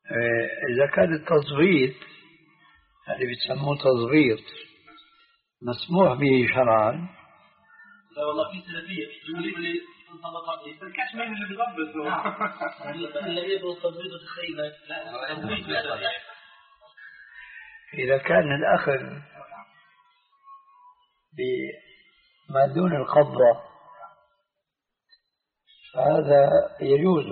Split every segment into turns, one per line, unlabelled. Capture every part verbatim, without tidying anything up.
إذا كان التظبيط اللي بيسموه تظبيط مسموح به شرعا.
لا والله في سلفية يقولوا لي انطبقت لي الكاش مين اللي بيضبط الذي يبغى التظبيط وتخيل لا.
إذا كان الأخذ بما دون القبضة فهذا يجوز.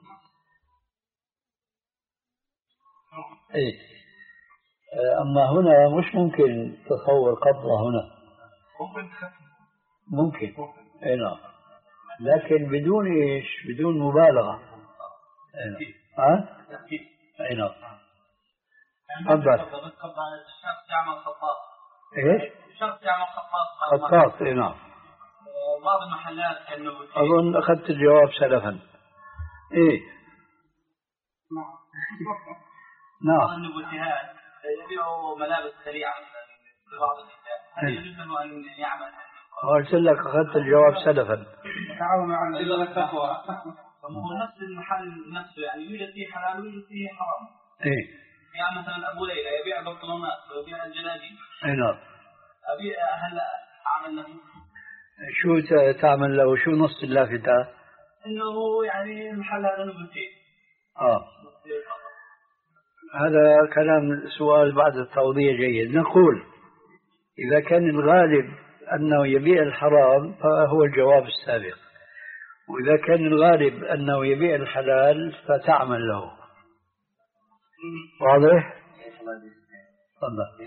إيه. أما هنا مش ممكن تصور قبضة هنا. ممكن إيه نعم، لكن بدون إيش، بدون مبالغة. إيه نعم. ها إيه نعم. تفضل.
الشخص يعمل خطاط.
إيش؟
الشخص يعمل خطاط.
خطاط إيه نعم.
بعض المحلات كأنه
أظن أخذت الجواب سلفا. إيه نعم.
النبوتيات يبيعوا ملابس سريعة لبعض النساء، هل يجوز له أن يعمل؟
قلت لك أخذت الجواب سلفا.
تعاون مع التقوى. هو نفس المحل نفسه يعني يوجد فيه حلال ويوجد فيه حرام.
إيه.
يعني مثلا أبو ليلى يبيع بنطلونات ويبيع الجلابيب.
إيه نعم.
أبي هل أعمل له؟
شو تعمل له؟ شو نص اللافتة؟
إنه يعني المحل هذا نبوتي.
آه. هذا كلام سؤال بعد التوضيح جيد. نقول إذا كان الغالب أنه يبيع الحرام فهو الجواب السابق، وإذا كان الغالب أنه يبيع الحلال فتعمل له. واضح؟ تفضل.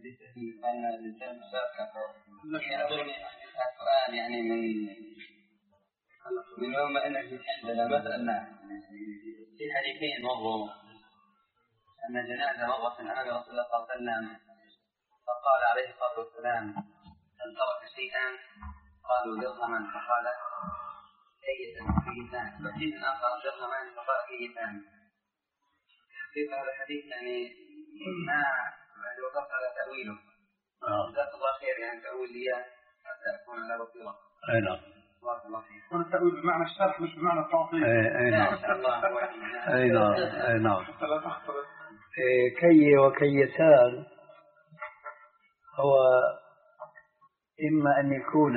يعني من من يوم أن عندنا مثلا في حديثين مروا أن جنازة مرت من أمام رسول الله صلى الله عليه وسلم فقال عليه الصلاة والسلام هل ترك شيئا؟ قالوا درهما فقال كيسا كيسان، وحين آخر درهما فقال كيسان. كيف هذا الحديث يعني ما وقفت على تأويله. جزاك الله خير، يعني تأويل لي حتى أكون على بصيرة.
أي نعم.
بارك الله فيك.
هو التأويل بمعنى الشرح مش بمعنى التعطيل.
أي نعم. أي نعم. أي نعم.
حتى لا تختلط.
كي وكيسان هو إما أن يكون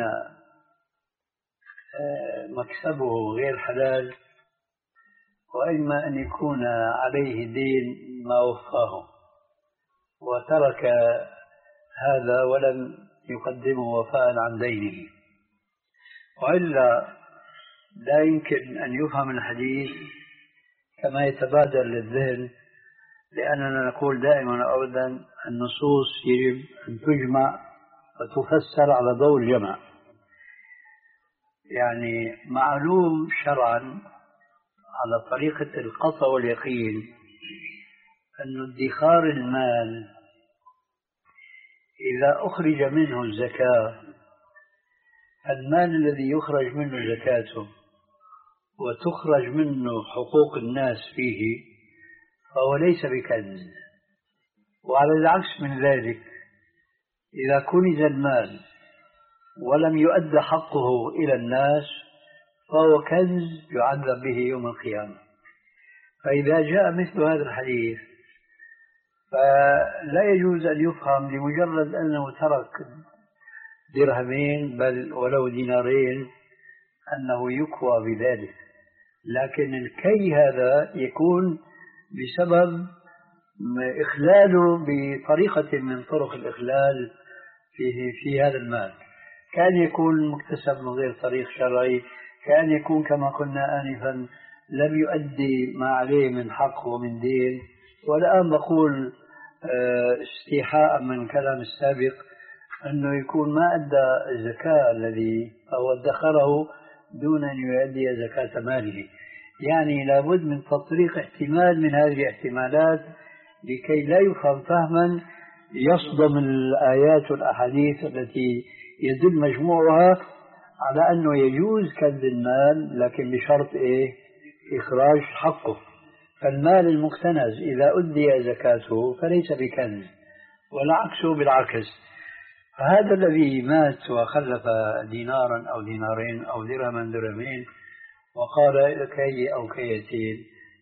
مكسبه غير حلال، وإما أن يكون عليه دين ما وفاه وترك هذا ولم يقدمه وفاء عن دينه، وإلا لا يمكن أن يفهم الحديث كما يتبادر للذهن، لأننا نقول دائما وأبدا النصوص يجب أن تجمع وتفسر على ضوء الجمع. يعني معلوم شرعا على طريقة القطع واليقين أن ادخار المال إذا أخرج منه الزكاة، المال الذي يخرج منه زكاته وتخرج منه حقوق الناس فيه فهو ليس بكنز. وعلى العكس من ذلك، إذا كنز المال ولم يؤد حقه إلى الناس فهو كنز يعذب به يوم القيامة. فإذا جاء مثل هذا الحديث فلا يجوز أن يفهم لمجرد أنه ترك درهمين بل ولو دينارين أنه يكوى بذلك، لكن الكي هذا يكون بسبب إخلاله بطريقة من طرق الإخلال في, في هذا المال. كان يكون مكتسب من غير طريق شرعي، كان يكون كما قلنا آنفا لم يؤدي ما عليه من حق ومن دين. والآن بقول استيحاء من كلام السابق أنه يكون ما أدى الزكاة الذي أو ادخره دون أن يؤدي زكاة ماله. يعني لابد من تطريق احتمال من هذه الاحتمالات لكي لا يفهم فهما يصدم الآيات والأحاديث التي يدل مجموعها على أنه يجوز كنز المال، لكن بشرط إيه؟ إخراج حقه. فالمال المكتنز إذا أدي زكاته فليس بكنز، والعكس بالعكس. فهذا الذي مات وخلف دينارا أو دينارين أو درهما درهمين وقال كي أو كيتين،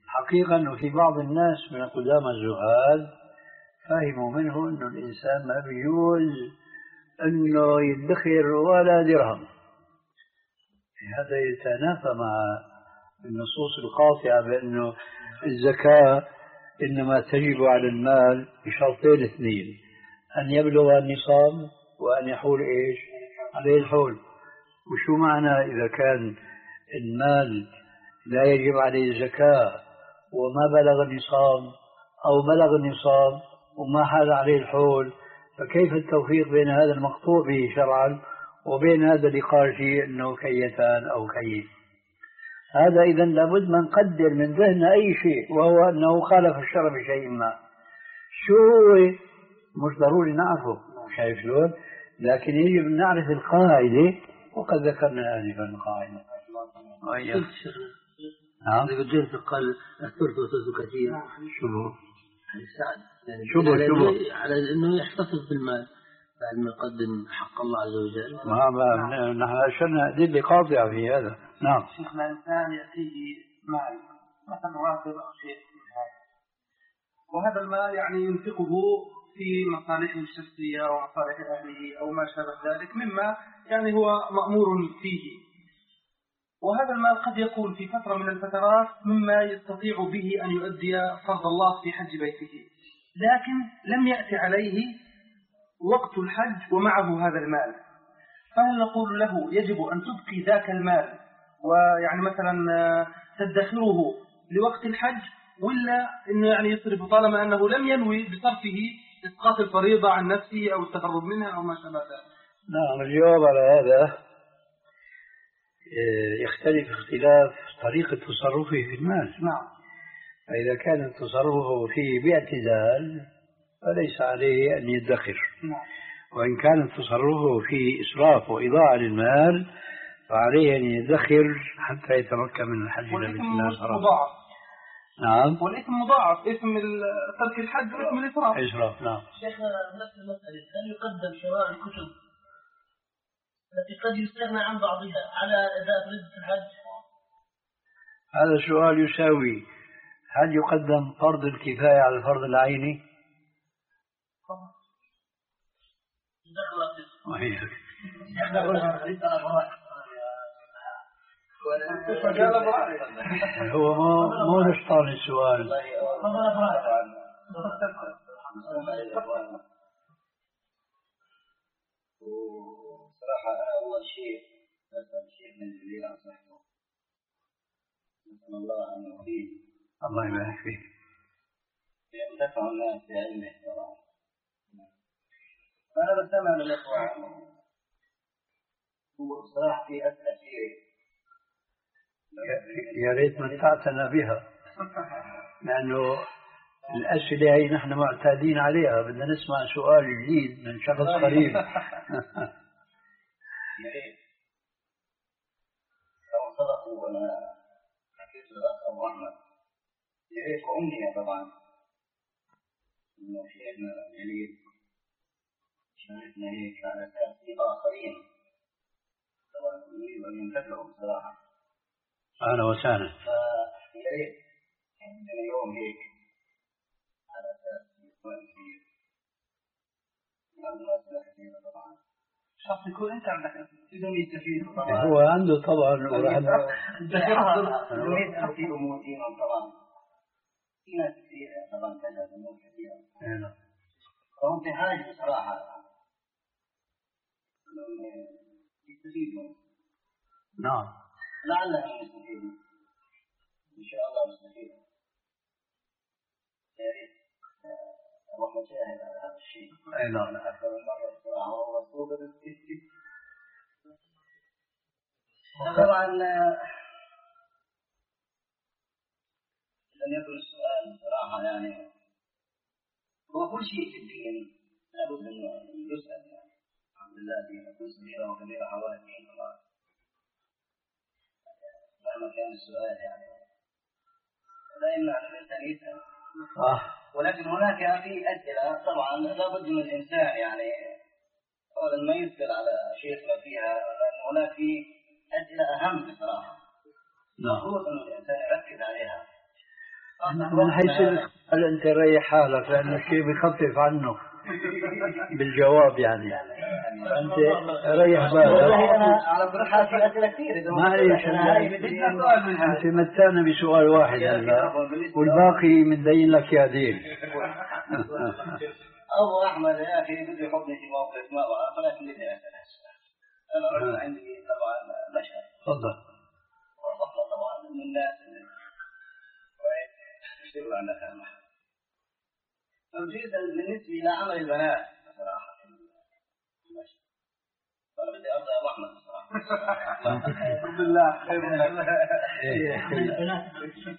حقيقة أنه في بعض الناس من قدامى الزهاد فهموا منه أنه الإنسان ما بيجوز أنه يدخر ولا درهم. هذا يتنافى مع النصوص القاطعة بأنه الزكاة إنما تجب على المال بشرطين اثنين: أن يبلغ النصاب وأن يحول إيش عليه الحول. وشو معنى إذا كان المال لا يجب عليه الزكاة وما بلغ النصاب أو بلغ النصاب وما حال عليه الحول؟ فكيف التوفيق بين هذا المقطوع به شرعا وبين هذا اللي قال فيه أنه كيتان أو كيف؟ هذا إذا لابد ما نقدر من ذهن أي شيء، وهو أنه خالف الشرع بشيء ما. شو هو مش ضروري نعرفه، شايف شلون؟ لكن يجب أن نعرف القاعدة، وقد ذكرنا آنفا القاعدة.
نعم. الجنس قال الثلث وثلث كثير.
شو هو؟
شو هو شو هو على إنه يحتفظ بالمال بعد ما يقدم حق الله عز وجل.
ما ما نحن أشرنا أدلة قاطعة في هذا. نعم.
شيخنا الإنسان يأتيه مال مثلا راتب أو شيء من هذا، وهذا المال يعني ينفقه في مصالحه الشخصية ومصالح أهله أو ما شابه ذلك مما يعني هو مأمور فيه، وهذا المال قد يكون في فترة من الفترات مما يستطيع به أن يؤدي فرض الله في حج بيته، لكن لم يأتي عليه وقت الحج ومعه هذا المال، فهل نقول له يجب أن تبقي ذاك المال ويعني مثلا تدخره لوقت الحج، ولا إنه يعني يصرف طالما أنه لم ينوي بصرفه إسقاط الفريضة عن نفسه أو التهرب منها أو ما شابه ذلك؟
نعم، الجواب على هذا يختلف اختلاف طريقة تصرفه في المال.
نعم.
فإذا كان تصرفه فيه باعتدال فليس عليه أن يدخر.
نعم.
وإن كان تصرفه فيه إسراف وإضاعة للمال فعليه أن يدخر حتى يتمكن من الحج إلى بيت الله الحرام. نعم.
والإثم مضاعف، إثم ترك الحج وإثم الإسراف.
إسراف. نعم.
شيخنا نفس المسألة، هل يقدم شراء الكتب التي قد يستغنى عن بعضها على أداء فريضة الحج؟
هذا سؤال يساوي: هل يقدم فرض الكفاية على الفرض العيني؟ هو مو مو نشطان السؤال.
صراحة أول شيء أسأل شيء من جليل عن صحته، نسأل الله أن يهديه.
الله يبارك فيك.
ينتفع الناس بعلمه طبعا. فأنا بستمع للإخوة وصراحة في أسئلة شيء
يا ريت متعتنا بها، لأنه الأسئلة هي نحن معتادين عليها، بدنا نسمع سؤال جديد من شخص قريب.
لو صدقوا ولا حكيت للأخ أبو أحمد يا ريت وأمنية طبعا إنه شيخنا جليل شاركنا هيك على أساس في آخرين طبعا يريد أن ينتفعوا بصراحة.
أهلا وسهلا.
فيا ريت عندنا يوم هيك على أساس يكون كثير من أسئلة كثيرة طبعا.
شخص يكون أنت عندك بدون يستفيد
طبعا.
هو عنده طبعا ورحب
نريد أن في أمور دينهم طبعا. في ناس كثيرة طبعا تجد أمور كثيرة. فهم في حاجة بصراحة أنهم يستفيدوا.
نعم.
لعلهم يستفيدوا. إن شاء الله يستفيدوا. يا ريت أروح أشاهد على هذا الشيء.
أي نعم.
أنا أكثر من مرة بصراحة هو صوب الاستفيد. طبعا لم يكن السؤال بصراحة يعني هو كل شيء في الدين لابد أنه يسأل يعني. الحمد لله دين كل صغيرة وكبيرة حوالي الدين طبعا. مهما كان السؤال يعني لا يمنع الإنسان يسأل.
آه.
ولكن هناك في أسئلة طبعا لابد من الإنسان يعني قال ما يسأل على شيخنا فيها، لأن هناك في أسئلة أهم بصراحة.
نعم.
المفروض أن الإنسان يركز عليها.
من حيث هل أنت ريح حالك لأن الشيء بيخفف عنه بالجواب يعني فأنت ريح بالك
على صراحة في أسئلة كثير
ما ليش أنت متانا بسؤال واحد هلا والباقي مدين لك يا دين.
أبو أحمد يا أخي بده يحطني في موقف ما فلا تريد أسأل أنا رجل عندي طبعا مشهد.
تفضل.
والله طبعا من الناس يشتغلوا على هذا. توجيه بالنسبة إلى عمل البنات صراحة. أنا بدي أرضى أبو أحمد صراحة. الحمد لله خير من الله.
البنات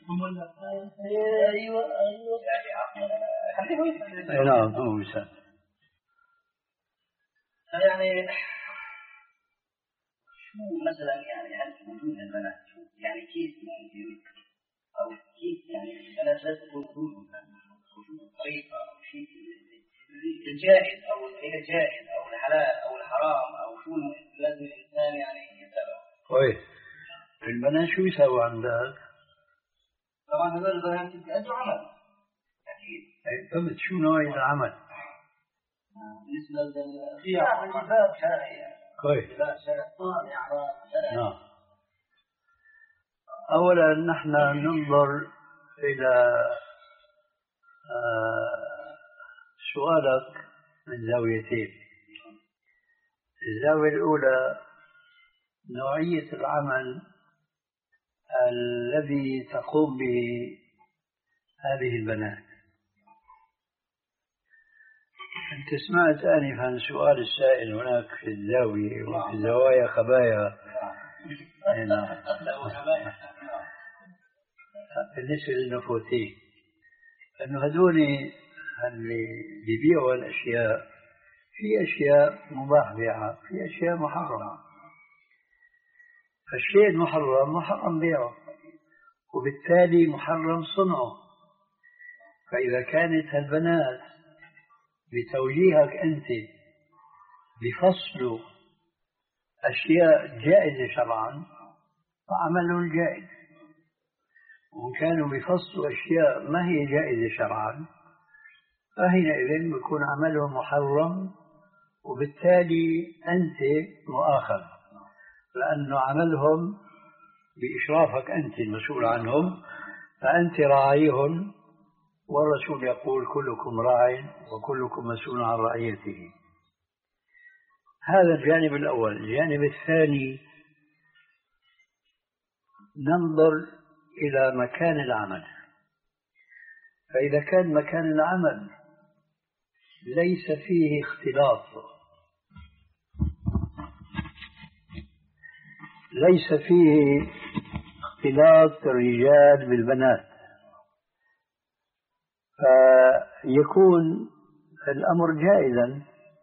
أيوة أيوة.
نعم هو مثال.
يعني شو مثلا يعني هل وجود البنات يعني كيف ممكن أو كيف يعني البنات لا تكون وجود طريقة أو شيء الجائز أو هي الجائز أو الحلال أو الحرام أو شو لازم الإنسان يعني يتبعه.
كويس. البنات شو يسووا عندك؟
طبعا هذول البنات يأدوا عمل. أكيد.
فهمت شو نوع العمل؟
بالنسبة للخيار الباب شرعي.
كويس.
لا شرعي يعني.
نعم. أولا نحن ننظر إلى سؤالك من زاويتين. الزاوية الأولى نوعية العمل الذي تقوم به هذه البنات. أنت سمعت آنفا سؤال السائل هناك في الزاوية وفي الزوايا خبايا. بالنسبة للنفوتين أنه هذول اللي بيبيعوا الأشياء في أشياء مباح بيعها في أشياء محرمة. فالشيء المحرم محرم بيعه وبالتالي محرم صنعه. فإذا كانت البنات بتوجيهك أنت بفصل أشياء جائزة شرعا فعملهم جائز، وإن كانوا بفصل أشياء ما هي جائزة شرعا فحينئذ يكون عملهم محرم وبالتالي أنت مؤاخذ لأنه عملهم بإشرافك أنت المسؤول عنهم فأنت راعيهم والرسول يقول كلكم راع وكلكم مسؤول عن رعيته. هذا الجانب الأول. الجانب الثاني ننظر إلى مكان العمل. فإذا كان مكان العمل ليس فيه اختلاط ليس فيه اختلاط الرجال بالبنات فيكون الأمر جائزا،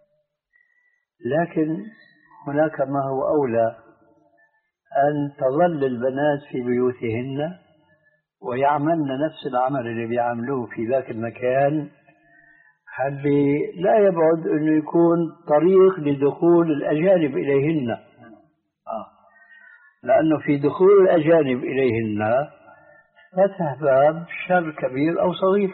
لكن هناك ما هو أولى أن تظل البنات في بيوتهن ويعملن نفس العمل اللي بيعملوه في ذاك المكان اللي لا يبعد أنه يكون طريق لدخول الأجانب إليهن. آه. لأنه في دخول الأجانب إليهن فتح باب شر كبير أو صغير.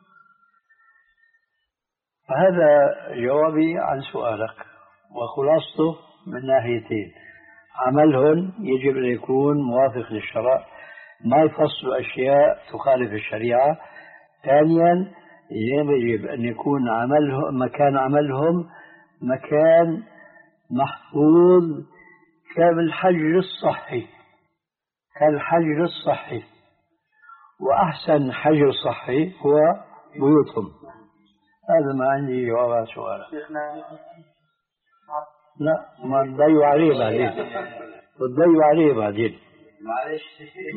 هذا جوابي عن سؤالك وخلاصته من ناحيتين. عملهن يجب أن يكون موافق للشرع ما يفصل أشياء تخالف الشريعة. ثانيا يجب أن يكون عملهم مكان عملهم مكان محفوظ كالحجر الصحي كالحجر الصحي وأحسن حجر صحي هو بيوتهم. هذا ما عندي جواب على سؤالك. لا ما تضيعوا عليه بعدين تضيعوا عليه بعدين
معلش.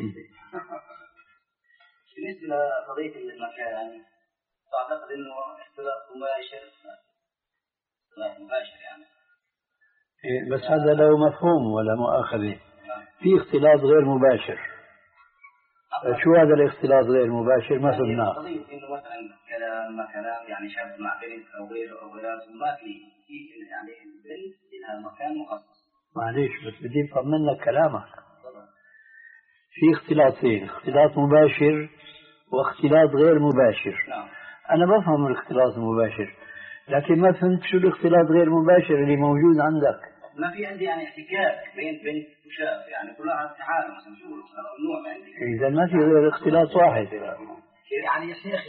بالنسبة لقضية المكان تعتقد انه اختلاط مباشر اختلاط مباشر يعني
إيه بس هذا له مفهوم ولا مؤاخذة. في اختلاط غير مباشر. شو هذا الاختلاط غير مباشر؟ ما فهمناه.
قضية انه مثلا كلام ما كلام يعني شاب مع بنت او غيره او غيره ما في في يعني البنت لها مكان مخصص.
معليش بس بدي افهم منك كلامك. في اختلاطين، اختلاط مباشر واختلاط غير مباشر.
نعم.
أنا بفهم الاختلاط المباشر، لكن ما فهمت شو الاختلاط غير مباشر اللي موجود عندك.
ما في عندي يعني احتكاك بين بين وشاب، يعني كلها تعالى مثلا شو ممنوع ما عندي.
إذا ما في غير اختلاط واحد.
يعني يا شيخ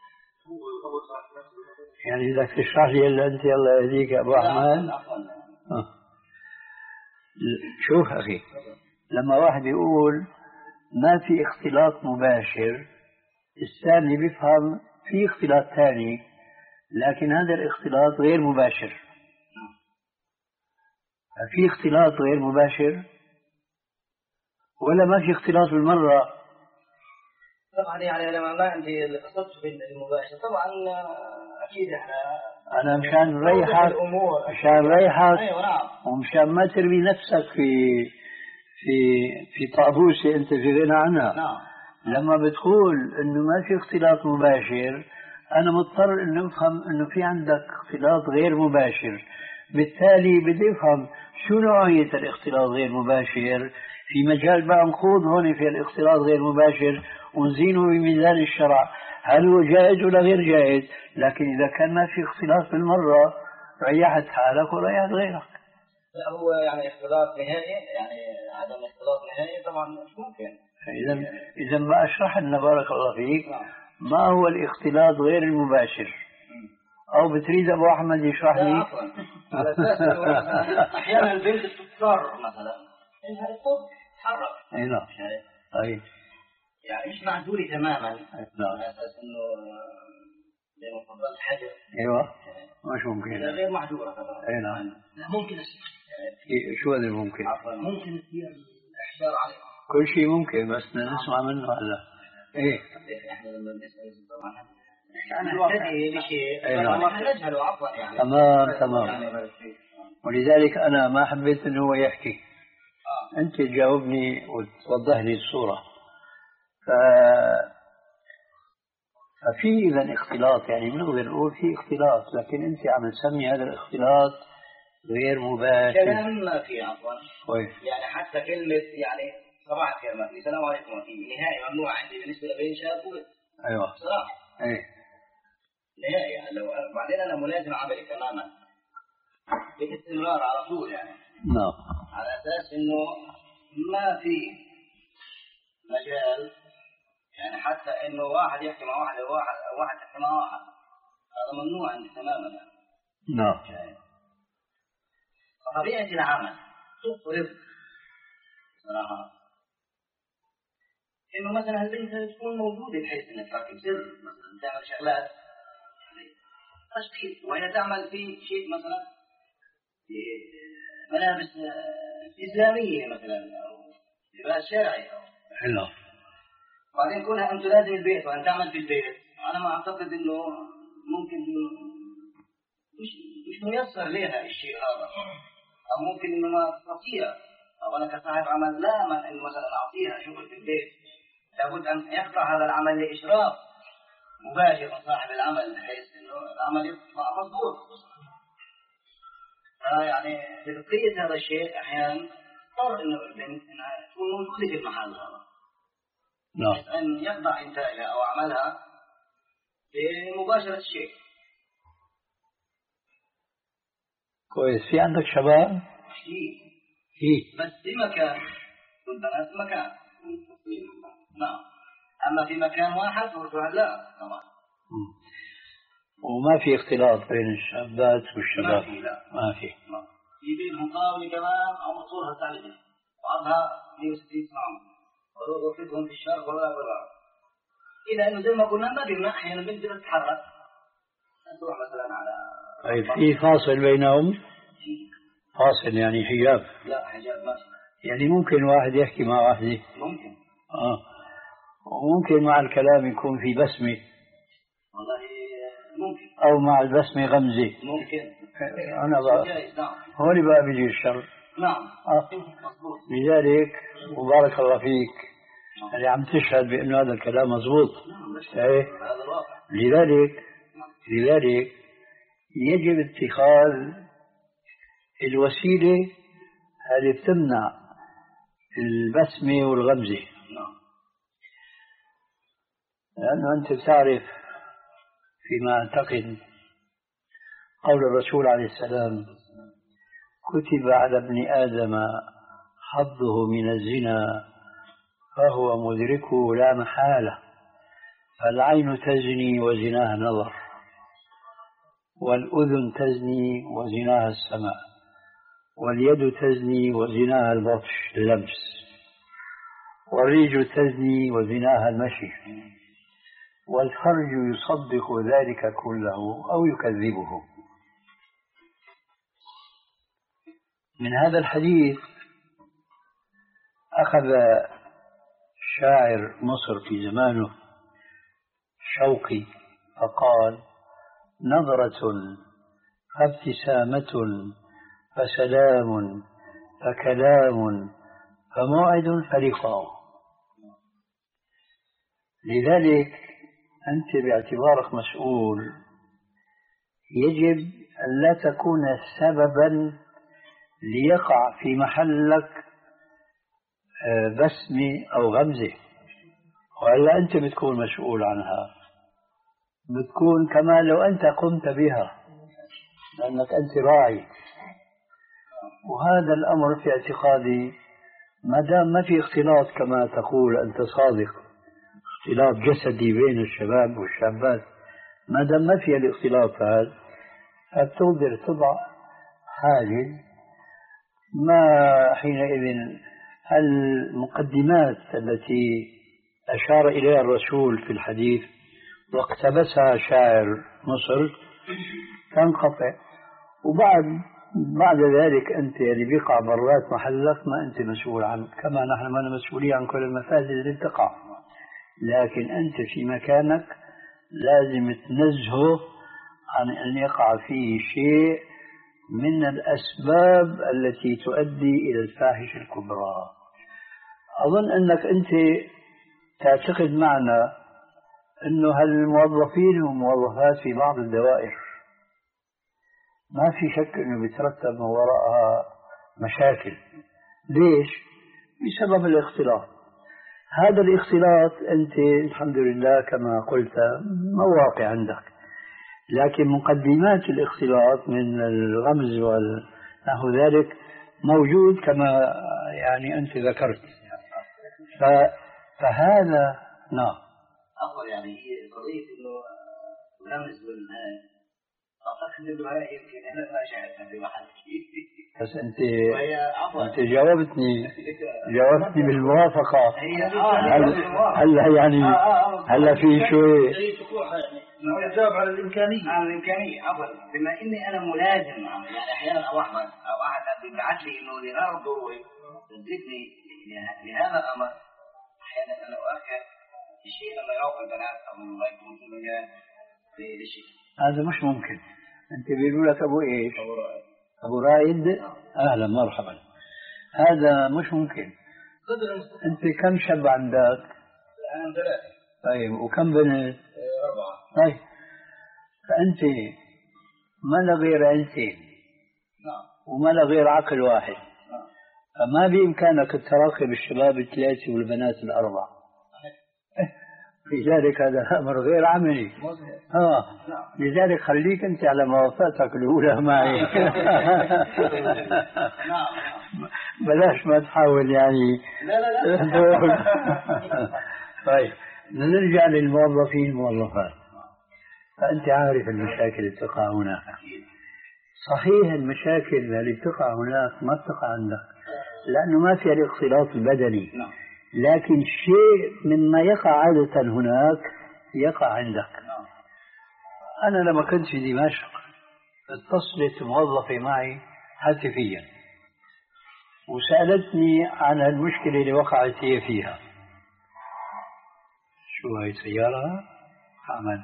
يعني بدك تشرح لي إلا أنت الله يهديك أبو أحمد. آه. شوف أخي، لما واحد يقول ما في اختلاط مباشر، الثاني بيفهم في اختلاط ثاني، لكن هذا الاختلاط غير مباشر. في اختلاط غير مباشر ولا ما في اختلاط بالمرة؟
طبعا يعني أنا ما عندي القصد في المباشر طبعا أكيد إحنا
أنا مشان ريحك مشان ريحك
أيوة نعم.
ومشان ما ترمي نفسك في في في طابوسة أنت في غنى عنها.
نعم.
لما بتقول إنه ما في اختلاط مباشر، أنا مضطر إنه أفهم إنه في عندك اختلاط غير مباشر، بالتالي بدي أفهم شو نوعية الاختلاط غير مباشر. في مجال بقى نخوض هون في الاختلاط غير مباشر ونزينه بميزان الشرع، هل هو جائز ولا غير جائز؟ لكن إذا كان ما في اختلاط بالمرة ريحت حالك وريحت غيرك.
لا هو يعني اختلاط نهائي، يعني عدم اختلاط نهائي طبعا مش ممكن.
إذا إذا ما أشرح لنا بارك الله فيك ما هو الاختلاط غير المباشر، أو بتريد أبو أحمد يشرح لي؟
لا عفوا، على أساس أحيانا البنت تضطر مثلا إنها تتحرك.
أي نعم. أي
يعني مش معذوري تماما.
نعم.
على أساس إنه زي ما تفضل الحجر.
أيوة. مش ممكن.
غير معذورة طبعا.
أي نعم.
ممكن
شو هذا ممكن؟
ممكن تصير الإحجار عليه.
كل شيء ممكن، بس نسمع منه هلا. إيه.
إحنا لما نسأل طبعا أنا أهتدي بشيء
نحن
نجهله عفوا يعني.
تمام تمام. ولذلك أنا ما حبيت إنه هو يحكي. آه. أنت تجاوبني وتوضح لي الصورة. ف... ففي إذا اختلاط، يعني بنقدر نقول في اختلاط، لكن أنت عم تسمي هذا الاختلاط غير مباشر.
كلام ما في عفوا.
كويس.
يعني حتى كلمة يعني صباح الخير ما في، السلام عليكم ما في، نهائي ممنوع عندي بالنسبة لبين شاب وبنت.
أيوة.
صراحة.
إيه.
نهائي يعني لو بعدين أنا ملازم عملي تماما باستمرار على طول يعني.
نعم.
على أساس إنه ما في مجال يعني حتى إنه واحد يحكي مع واحد أو واحد أو واحد يحكي مع واحد، هذا ممنوع عندي تماما يعني.
نعم.
طبيعة العمل تفرض صراحة إنه مثلا البنت تكون موجودة بحيث إنها تركب سر مثلا تعمل شغلات يعني تشخيص، وهي تعمل في شيء مثلا في ملابس إسلامية مثلا أو لباس شرعي أو
حلو.
بعدين كونها أنت لازم البيت وأن تعمل في البيت، أنا ما أعتقد إنه ممكن مش مش ميسر لها الشيء هذا، أو ممكن إنه ما تستطيع، أو أنا كصاحب عمل لا من إنه مثلا أعطيها شغل في البيت، لابد أن يخضع هذا العمل لإشراف مباشر من صاحب العمل بحيث إنه العمل يطلع مضبوط. يعني بقية هذا الشيء أحيانا اضطر إنه البنت إنها تكون موجودة في المحل هذا.
نعم.
أن يخضع إنتاجها أو عملها بمباشرة الشيء.
كويس. في عندك شباب؟
في.
في.
بس في مكان. والبنات في مكان. نعم. أما في مكان واحد والرجال لا طبعا.
وما في اختلاط بين الشابات والشباب؟
ما في لا.
ما في.
في بينهم طاولة كمان أو مصورها ثالثة وعرضها مئة وستين صنم وغرفتهم في الشرق ولا بالغرب. إذا إنه زي ما قلنا ما بيمنع أحيانا البنت تتحرك تروح مثلا على.
طيب في فاصل بينهم؟ فاصل يعني حجاب؟
لا حجاب ما.
يعني ممكن واحد يحكي مع واحدة؟
ممكن.
آه. وممكن مع الكلام يكون في بسمة.
والله ممكن.
أو مع البسمة غمزة.
ممكن.
أنا بقى. هون بقى بيجي الشر.
نعم.
آه.
مضبوط.
لذلك وبارك الله فيك اللي عم تشهد بأنه هذا الكلام مضبوط. ايه.
هذا الواقع.
لذلك لذلك يجب اتخاذ الوسيلة التي تمنع البسمة والغمزة. لأنه أنت تعرف فيما أعتقد قول الرسول عليه السلام: كتب على ابن آدم حظه من الزنا فهو مدركه لا محالة، فالعين تزني وزناها نظر، والأذن تزني وزناها السمع، واليد تزني وزناها البطش اللمس، والرجل تزني وزناها المشي، والفرج يصدق ذلك كله أو يكذبه. من هذا الحديث أخذ شاعر مصر في زمانه شوقي فقال: نظرة فابتسامة فسلام فكلام فموعد فلقاء. لذلك أنت باعتبارك مسؤول يجب أن لا تكون سببا ليقع في محلك بسمة أو غمزة، وإلا أنت بتكون مسؤول عنها، بتكون كما لو أنت قمت بها لأنك أنت راعي. وهذا الأمر في اعتقادي ما دام ما في اختلاط كما تقول أنت صادق، اختلاط جسدي بين الشباب والشابات، ما دام ما في الاختلاط هذا فتقدر تضع حاجز. ما حينئذ المقدمات التي أشار إليها الرسول في الحديث واقتبسها شاعر مصر تنقطع، وبعد بعد ذلك أنت اللي بيقع مرات محلك ما أنت مسؤول عنه، كما نحن ما مسؤولين عن كل المفاسد اللي بتقع، لكن أنت في مكانك لازم تنزهه عن أن يقع فيه شيء من الأسباب التي تؤدي إلى الفاحشة الكبرى. أظن أنك أنت تعتقد معنا أنه هالموظفين والموظفات في بعض الدوائر ما في شك أنه بيترتب من وراءها مشاكل. ليش؟ بسبب الاختلاط. هذا الاختلاط أنت الحمد لله كما قلت مواقع عندك، لكن مقدمات الاختلاط من الغمز ونحو ذلك موجود كما يعني أنت ذكرت. فهذا نعم
أفضل يعني هي قضية إنه غمز والهاي أعتقد إنه هاي يمكن أنا ما شاهدتها في محل.
بس أنت أنت جاوبتني جاوبتني بالموافقة. هلا يعني هلا في شوي
نجاوب على الإمكانية.
على الإمكانية أفضل، بما إني أنا ملازم يعني أحيانا أو أحمد أو أحد بيبعث لي إنه لنرضى ويصدقني لهذا الأمر، أحيانا أنا أؤخر الشيء لما يروح البنات أو ما يكون في مجال للشيء.
هذا مش ممكن. أنت بيقولوا لك أبو إيش؟ أبو رائد. أبو رائد أهلا مرحبا. هذا مش ممكن. أنت كم شاب عندك؟
الآن ثلاثة.
طيب وكم بنت؟
أربعة.
طيب فأنت ما لا غير عيلتين.
نعم.
وما لا غير عقل واحد.
نعم.
فما بإمكانك التراقب الشباب الثلاثة والبنات الأربعة. في ذلك هذا أمر غير عملي. آه. لذلك خليك أنت على موافقتك الأولى معي. بلاش ما تحاول يعني.
لا لا لا.
طيب نرجع للموظفين الموظفات. فأنت عارف المشاكل اللي تقع هناك. صحيح المشاكل اللي تقع هناك ما تقع عندك لأنه ما فيها الاختلاط البدني، لكن شيء مما يقع عادة هناك يقع عندك. أنا لما كنت في دمشق اتصلت موظفة معي هاتفيا وسألتني عن المشكلة اللي وقعت هي فيها. شو هاي سيارة؟ حمد.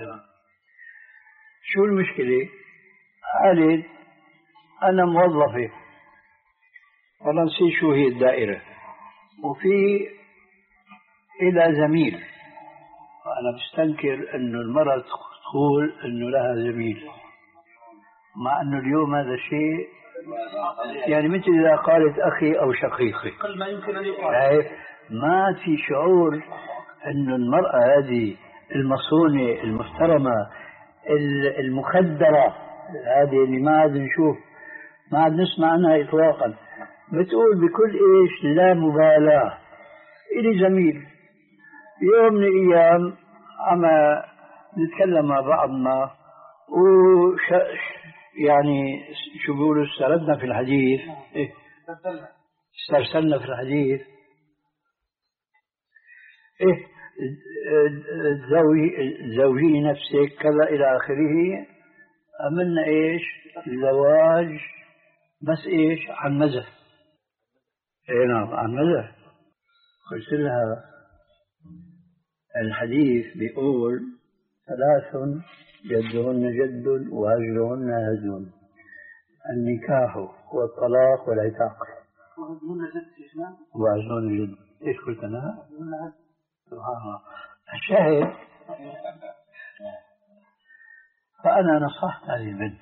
شو المشكلة؟ قالت أنا موظفة والله نسيت شو هي الدائرة، وفي إلى زميل، وأنا بستنكر أنه المرأة تقول أنه لها زميل، مع أنه اليوم هذا الشيء يعني مثل إذا قالت أخي أو شقيقي
أقل ما يمكن أن يقال.
ما في شعور أن المرأة هذه المصونة المحترمة المخدرة هذه اللي ما عاد نشوف ما عاد نسمع عنها إطلاقا بتقول بكل إيش لا مبالاة. إلي زميل يوم من الأيام عم نتكلم مع بعضنا وش يعني شو بيقولوا استردنا في الحديث إيه؟ استرسلنا في الحديث إيه زوجي زوجي نفسك كذا إلى آخره. عملنا إيش زواج بس إيش عن مزح. إيه نعم عن مزح. قلت لها الحديث بيقول ثلاث جدهن جد وهجرهن هجر النكاح والطلاق والعتاق.
وهجرهن جد
وهجرهن جد. إيش قلت أنا؟ سبحان الله. الشاهد فأنا نصحت هذه البنت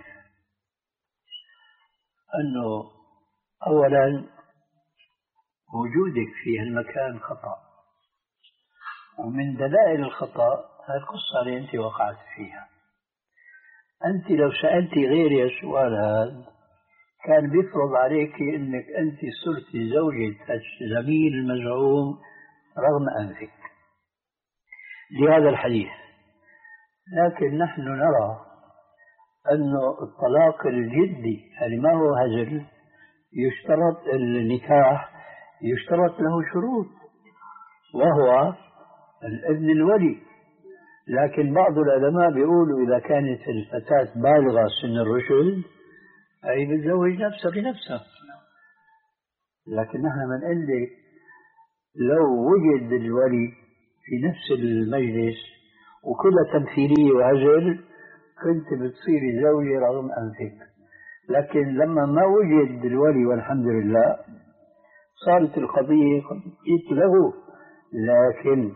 أنه أولا وجودك في هالمكان خطأ، ومن دلائل الخطأ هذه القصة اللي أنت وقعت فيها. أنت لو سألتي غيري السؤال هذا كان بيفرض عليك أنك أنت صرت زوجة الزميل المزعوم رغم أنفك لهذا الحديث. لكن نحن نرى أن الطلاق الجدي اللي ما هو هزل يشترط النكاح يشترط له شروط وهو الإذن الولي. لكن بعض العلماء بيقولوا إذا كانت الفتاة بالغة سن الرشد أي بتزوج نفسها بنفسها. لكن نحن بنقول لك لو وجد الولي في نفس المجلس وكلها تمثيلية وهزل كنت بتصيري زوجة رغم أنفك. لكن لما ما وجد الولي والحمد لله صارت القضية قضية له. لكن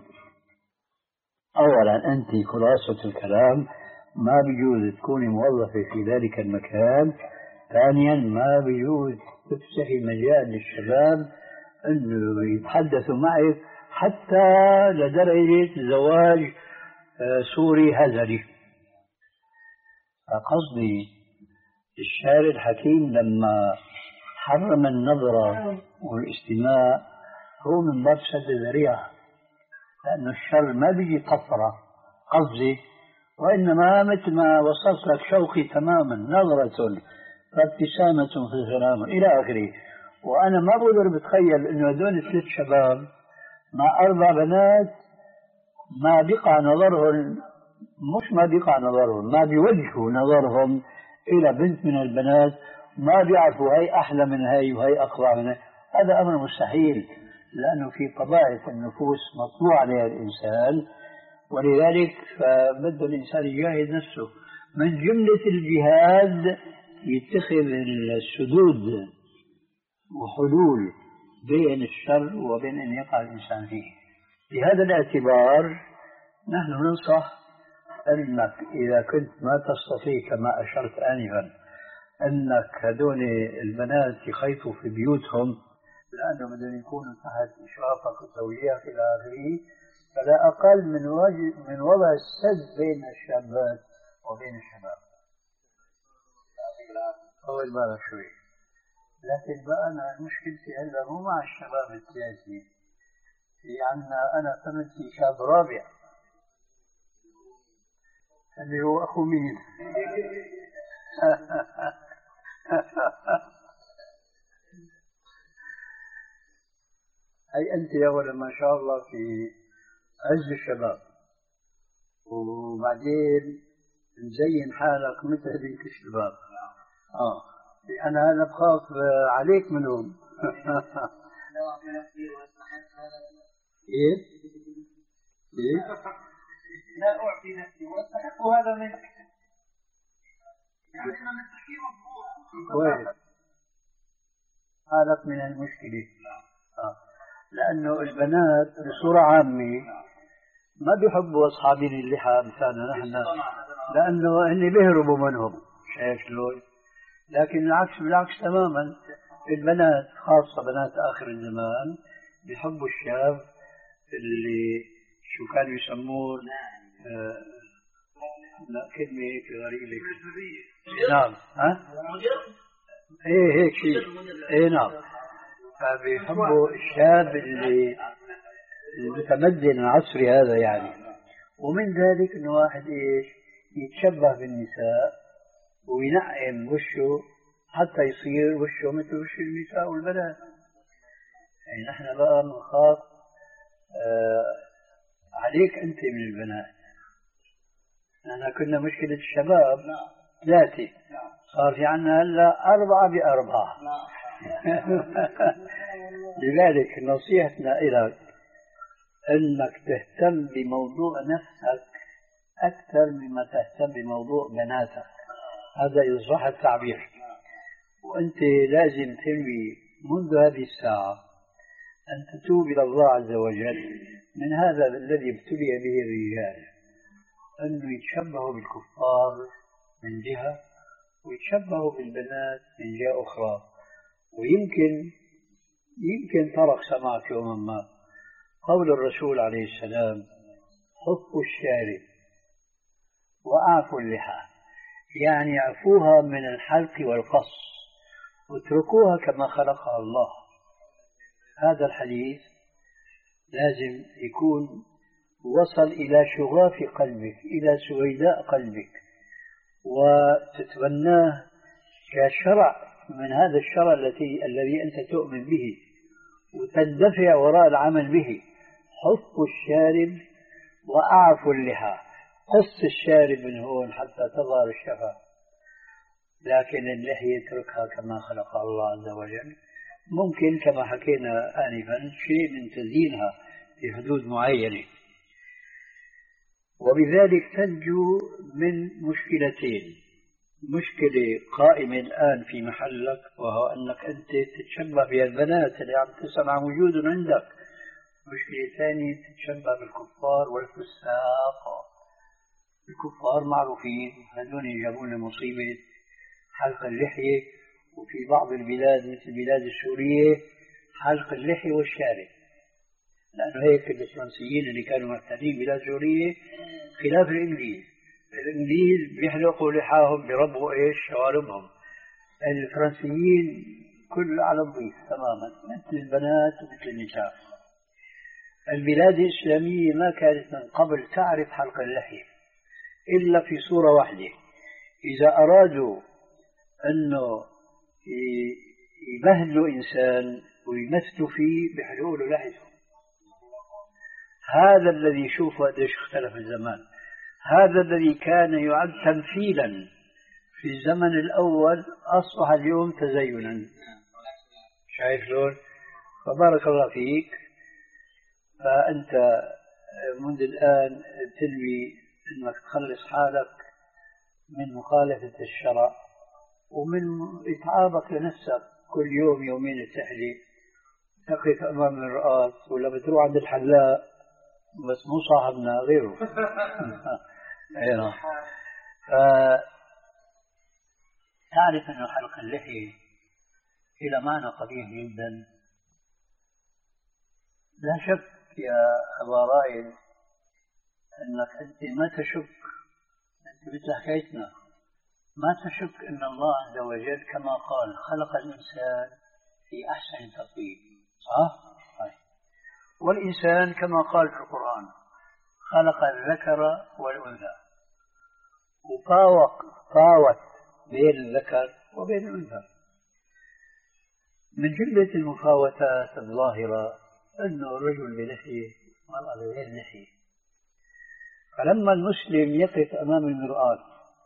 أولا أنت خلاصة الكلام ما بيجوز تكوني موظفة في ذلك المكان. ثانيا ما بيجوز تفتحي مجال للشباب أنه يتحدثوا معك حتى لدرجة زواج سوري هزلي. قصدي الشاعر الحكيم لما حرم النظرة والاستماع هو من باب سد الذريعة، لأن الشر ما بيجي قطرة قصدي، وإنما مثل ما وصلت لك شوقي تماما نظرة فابتسامة في الغرام إلى آخره. وأنا ما بقدر بتخيل إنه هدول ثلاث شباب مع أربع بنات ما بيقع نظرهم، مش ما بيقع نظرهم، ما بيوجهوا نظرهم إلى بنت من البنات ما بيعرفوا هاي أحلى من هاي وهي أقوى من هاي. هذا أمر مستحيل، لأنه في طبائع النفوس مطلوع عليها الإنسان. ولذلك فبد الإنسان يجاهد نفسه. من جملة الجهاد يتخذ السدود وحلول بين الشر وبين أن يقع الإنسان فيه. بهذا الاعتبار نحن ننصح أنك إذا كنت ما تستطيع كما أشرت آنفا أنك هدول البنات يخيطوا في بيوتهم لأنهم بدهم يكونوا تحت إشرافك وتوجيهك إلى آخره، فلا أقل من وجه من وضع السد بين الشابات وبين الشباب. أول مرة شوي. لكن بقى أنا مشكلتي هلا مو مع الشباب السياسي، في عنا أنا ثمنتي شاب رابع اللي هو أخو مين؟ أي أنت يا ولد ما شاء الله في عز الشباب، وبعدين مزين حالك مثل هذيك الشباب. آه أنا أنا بخاف عليك منهم. إيه؟ إيه؟
لا أعطي نفسي وأستحق هذا منك. يعني إحنا نستحقيه مضبوط.
كويس. هذا من المشكلة. آه. لأنه البنات بصورة عامة ما بيحبوا أصحابين اللحى مثلنا نحن، لأنه هن بيهربوا منهم. شايف شلون؟ لكن العكس بالعكس تماما. البنات خاصة بنات آخر الزمان بيحبوا الشاب اللي شو كانوا يسمون آه لا كلمة هيك غريبة. نعم ها؟ ايه هيك شيء. ايه نعم. فبيحبوا الشاب اللي المتمدن العصري هذا يعني. ومن ذلك انه واحد ايش يتشبه بالنساء وينعم وشه حتى يصير وشه مثل وش النساء والبنات. يعني نحن بقى بنخاف آه عليك انت من البنات. نحن كنا مشكلة الشباب ثلاثة صار في عنا هلا أربعة بأربعة. لذلك نصيحتنا لك أنك تهتم بموضوع نفسك أكثر مما تهتم بموضوع بناتك. هذا إن صح التعبير. وأنت لازم تنوي منذ هذه الساعة أن تتوب إلى الله عز وجل من هذا الذي ابتلي به الرجال، أنه يتشبهوا بالكفار من جهة ويتشبهوا بالبنات من جهة أخرى. ويمكن يمكن طرق سمعك يوما ما قول الرسول عليه السلام: حفوا الشارب وأعفوا اللحى، يعني اعفوها من الحلق والقص واتركوها كما خلقها الله. هذا الحديث لازم يكون وصل إلى شغاف قلبك، إلى سويداء قلبك، وتتبناه كشرع من هذا الشرع الذي الذي أنت تؤمن به وتندفع وراء العمل به. حفوا الشارب وأعفوا اللحى، قص الشارب من هون حتى تظهر الشفة، لكن اللحية اتركها كما خلقها الله عز وجل. ممكن كما حكينا آنفا شيء من تزيينها في حدود معينة، وبذلك تنجو من مشكلتين: مشكلة قائمة الآن في محلك وهو أنك أنت تتشبه بالبنات اللي عم تسمع وجود عندك. مشكلة ثانية تتشبه بالكفار والفساق. الكفار معروفين، هذول يجابون مصيبة حلق اللحية، وفي بعض البلاد مثل البلاد السورية حلق اللحية والشارب، لأنه هيك الفرنسيين اللي كانوا محتلين بلاد سوريا خلاف الإنجليز. الإنجليز بيحلقوا لحاهم بربوا إيش شواربهم، الفرنسيين كل على الضيف تماما مثل البنات ومثل النساء. البلاد الإسلامية ما كانت من قبل تعرف حلق اللحية إلا في صورة واحدة: إذا أرادوا أنه يبهدلوا إنسان ويمثلوا فيه بيحلقوا له لحيته. هذا الذي شوف قديش اختلف الزمان. هذا الذي كان يعد تمثيلا في الزمن الأول أصبح اليوم تزينا. شايف شلون؟ فبارك الله فيك. فأنت منذ الآن تنوي أنك تخلص حالك من مخالفة الشرع ومن إتعابك لنفسك. كل يوم يومين تحلي، تقف أمام المرآة ولا بتروح عند الحلاق، بس مو صاحبنا غيره. أيوة. تعرف أن حلق اللحية إلى معنى قبيح جدا. لا شك يا أبا رائد أنك أنت ما تشك، أنت مثل حكايتنا ما تشك أن الله عز وجل كما قال خلق الإنسان في أحسن تقويم، صح؟ طيب. والإنسان كما قال في القرآن خلق الذكر والأنثى، وفاوق فاوت بين الذكر وبين الأنثى. من جملة المفاوتات الظاهرة أنه الرجل بلحية والمرأة بغير لحية. فلما المسلم يقف أمام المرآة،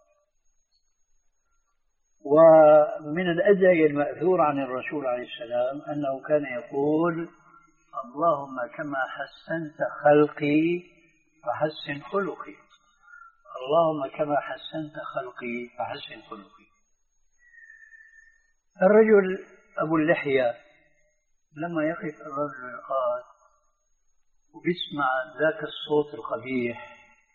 ومن الأدعية المأثور عن الرسول عليه السلام أنه كان يقول: اللهم كما حسنت خلقي فحسن خلقي، اللهم كما حسنت خلقي فحسن خلقي. الرجل أبو اللحية لما يقف أمام المرآة وبيسمع ذاك الصوت القبيح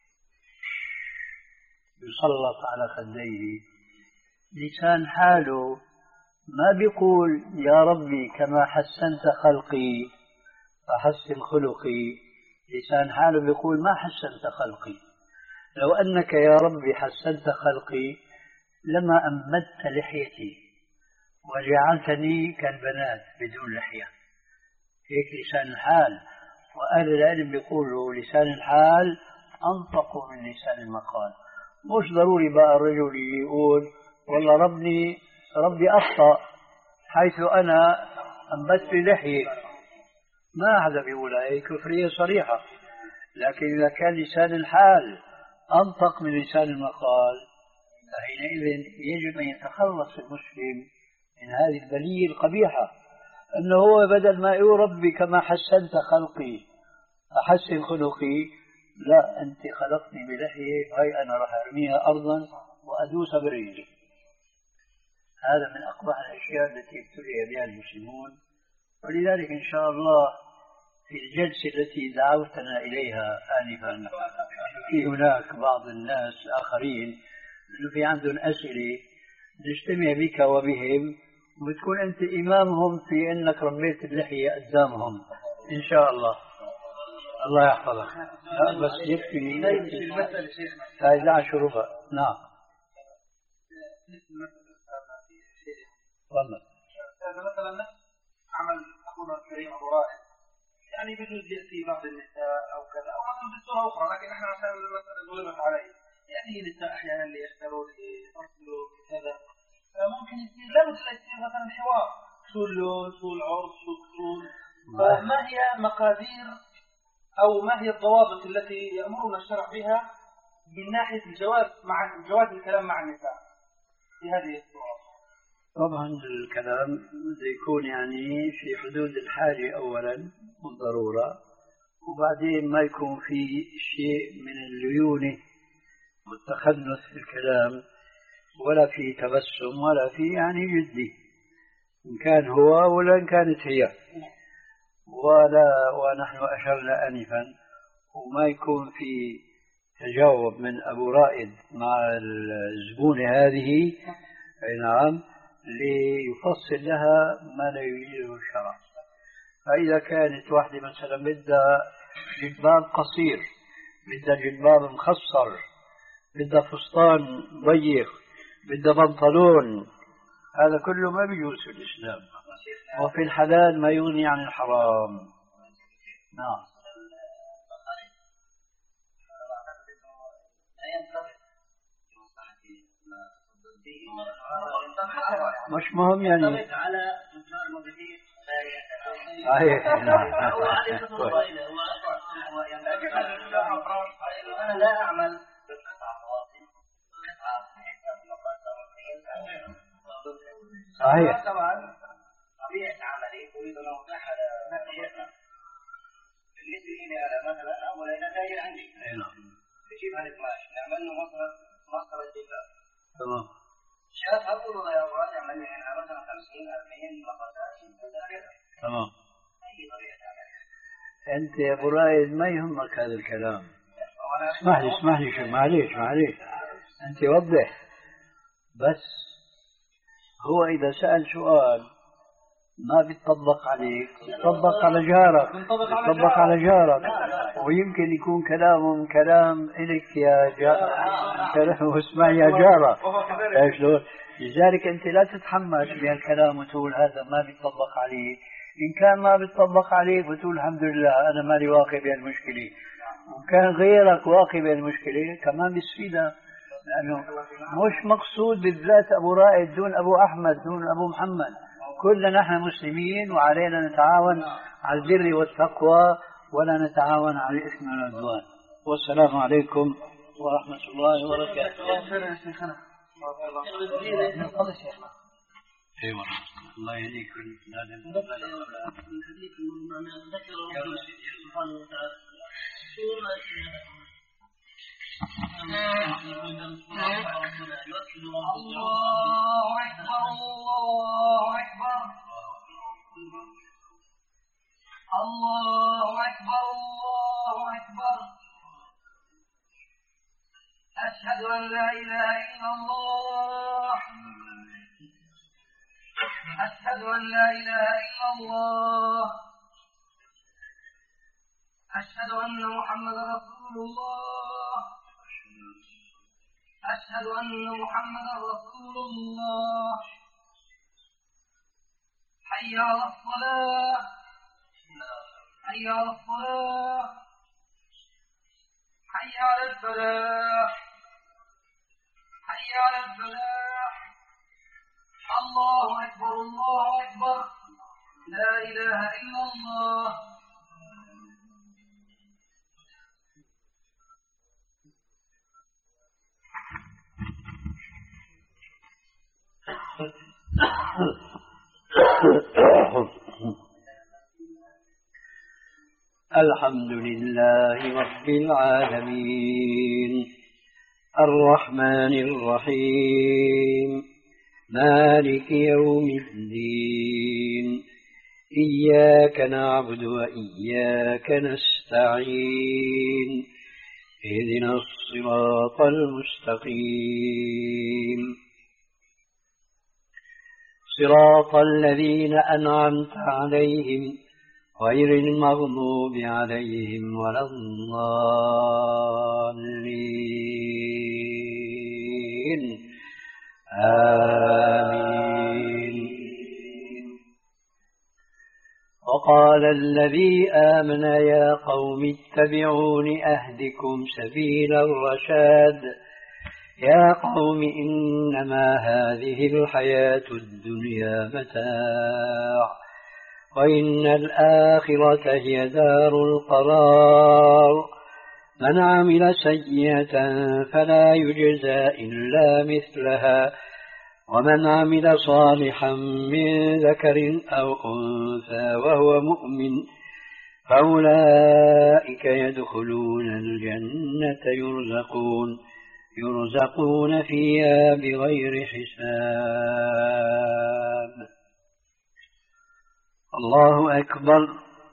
يسلط على خديه، لسان حاله ما بيقول يا ربي كما حسنت خلقي فحسن خلقي، لسان حاله بيقول ما حسنت خلقي، لو أنك يا ربي حسنت خلقي لما أمدت لحيتي وجعلتني كالبنات بدون لحية. هيك لسان الحال. وأهل العلم بيقولوا لسان الحال أنطق من لسان المقال. مش ضروري بقى الرجل يقول والله ربني ربي أخطأ حيث أنا أنبت لحية، ما هذا بيقول هي كفرية صريحة. لكن إذا كان لسان الحال أنطق من لسان المقال فحينئذ يجب أن يتخلص المسلم من هذه البلية القبيحة، أنه هو بدل ما يقول ربي كما حسنت خلقي أحسن خلقي، لا أنت خلقني بلحية هاي أنا راح أرميها أرضا وأدوس برجلي. هذا من أقبح الأشياء التي ابتلي بها المسلمون. ولذلك إن شاء الله في الجلسة التي دعوتنا إليها آنفا في هناك بعض الناس آخرين إنه في عندهم أسئلة نجتمع بك وبهم وبتكون أنت إمامهم في أنك ربيت اللحية قدامهم إن شاء الله. الله يحفظك. لا بس يكفي هاي عشر ربع. نعم والله.
مثلا عمل أخونا الكريم أبو رائد يعني بجوز يأتي بعض النساء أو كذا أو مثلا بصورة أخرى، لكن إحنا عشان المسألة ظلمت عليه يعني نساء أحيانا اللي يشتروا يفصلوا كذا، فممكن يصير لابد لا يصير مثلا حوار شو اللون شو العرض شو الطول، فما هي مقادير أو ما هي الضوابط التي يأمرنا الشرع بها من ناحية الجواز مع جواز الكلام مع النساء في هذه الصورة؟
طبعا الكلام يكون يعني في حدود الحاجة أولا والضرورة، وبعدين ما يكون في شيء من الليونة والتخنث في الكلام ولا في تبسم ولا في يعني جدي، إن كان هو ولا إن كانت هي، ولا ونحن أشرنا آنفا، وما يكون في تجاوب من أبو رائد مع الزبونة هذه نعم ليفصل لها ما لا يريده الشرع. فإذا كانت واحدة مثلا بدها جلباب قصير، بدها جلباب مخصر، بدها فستان ضيق، بدها بنطلون، هذا كله ما بيجوز في الإسلام، وفي الحلال ما يغني عن الحرام. نعم مش مهم يعني
على
صحيح.
أنا لا أعمل
صحيح.
طبعا طبيعة عملي أريد أن أوضح بالنسبة لي أنا مثلا أول إلى تاجر عندي بجيب هالقماش نعمل له مصدر مصدر الجلباب
تمام.
شاف أقول له يا أبو رائع عمل لي أنا مثلا خمسين أربعين مقاسات
تمام.
أي طريقة عمل
أنت يا أبو رائد ما يهمك هذا الكلام. اسمح لي اسمح لي شو معليش معليش أنت وضح بس. هو إذا سأل سؤال ما بيتطبق عليك بيتطبق على جارك بيتطبق على جارك، ويمكن يكون كلامه من كلام إلك يا جار واسمع يا جارة. لذلك أنت لا تتحمس بهالكلام وتقول هذا ما بيتطبق عليه. إن كان ما بيتطبق عليك بتقول الحمد لله أنا مالي واقع بهالمشكلة، وكان غيرك واقع بهالمشكلة كمان بيسفيدها، لأنه مش مقصود بالذات أبو رائد دون أبو أحمد دون أبو محمد، كلنا نحن مسلمين وعلينا نتعاون على البر والتقوى ولا نتعاون على الإثم والعدوان. والسلام عليكم ورحمة الله وبركاته. أيوة الله يهديكم.
الحديث من ذكر ربنا سبحانه وتعالى الله أكبر الله أكبر الله أكبر الله أكبر أشهد أن لا إله إلا الله أشهد أن لا إله إلا الله
أشهد أن محمدا رسول الله. أشهد أن محمدا رسول الله. حي على الصلاة. حي على الصلاة. حي على الفلاح. حي على الفلاح. الله أكبر الله أكبر لا إله إلا الله.
الحمد لله رب العالمين الرحمن الرحيم مالك يوم الدين إياك نعبد وإياك نستعين اهدنا الصراط المستقيم صراط الذين أنعمت عليهم غير المغضوب عليهم ولا الضالين آمين. وقال الذي آمن يا قوم اتبعون أهدكم سبيل الرشاد يا قوم إنما هذه الحياة الدنيا متاع وإن الآخرة هي دار القرار من عمل سيئة فلا يجزى إلا مثلها ومن عمل صالحا من ذكر أو أنثى وهو مؤمن فأولئك يدخلون الجنة يرزقون يرزقون فيها بغير حساب. الله أكبر.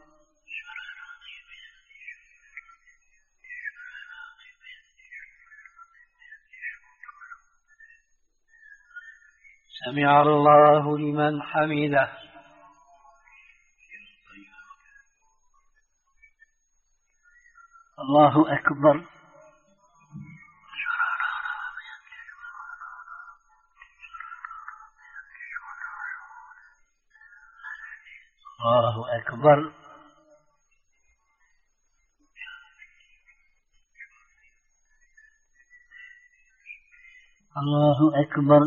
سمع الله لمن حمده. الله أكبر. الله أكبر. الله أكبر.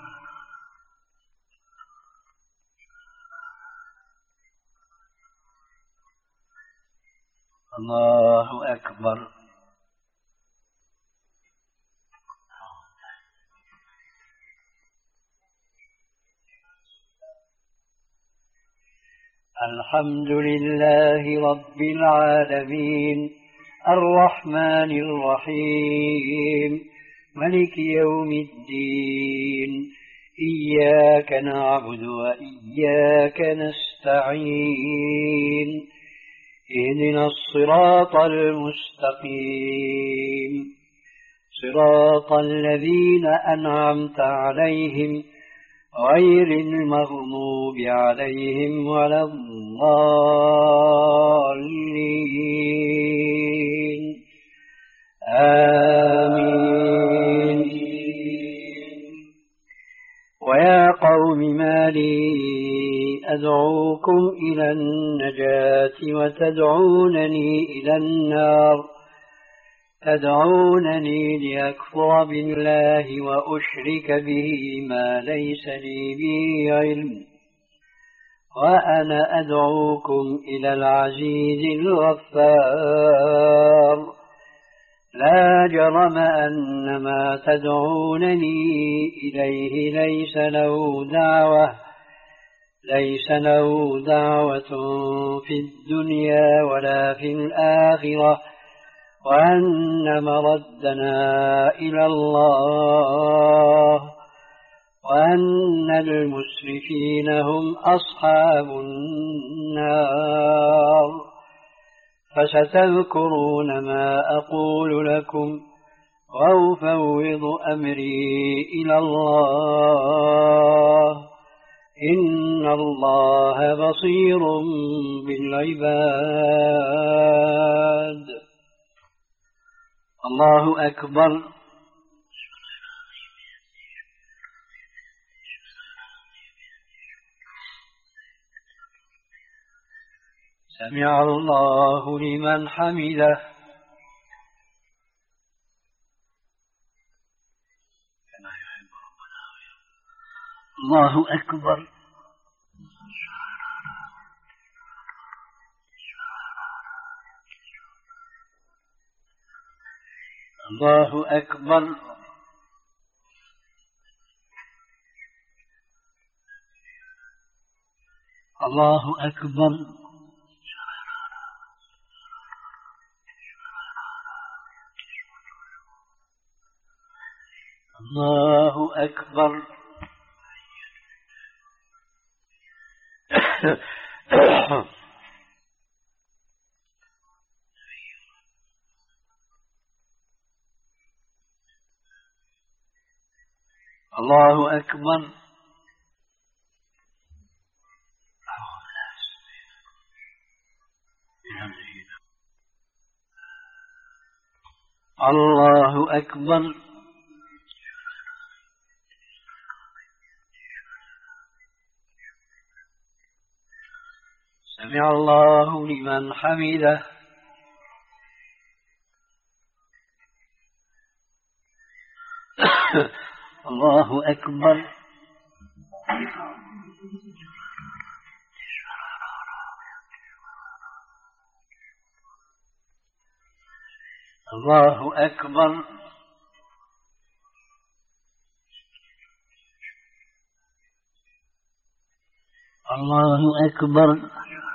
الله أكبر. الحمد لله رب العالمين الرحمن الرحيم ملك يوم الدين إياك نعبد وإياك نستعين اهدنا الصراط المستقيم صراط الذين أنعمت عليهم غير المغضوب عليهم ولا الضالين آمين. ويا قوم ما لي أدعوكم إلى النجاة وتدعونني إلى النار تدعونني لأكفر بالله وأشرك به ما ليس لي به علم وأنا أدعوكم إلى العزيز الغفار لا جرم أن ما تدعونني إليه ليس له دعوة ليس له دعوة في الدنيا ولا في الآخرة وأن مردنا إلى الله وأن المسرفين هم أصحاب النار فستذكرون ما أقول لكم وأفوض أمري إلى الله إن الله بصير بالعباد. الله أكبر. سمع الله لمن حمده. الله أكبر. الله أكبر. الله أكبر. الله أكبر. الله أكبر. الله أكبر. سمع الله لمن حمده. الله أكبر. الله أكبر. الله أكبر.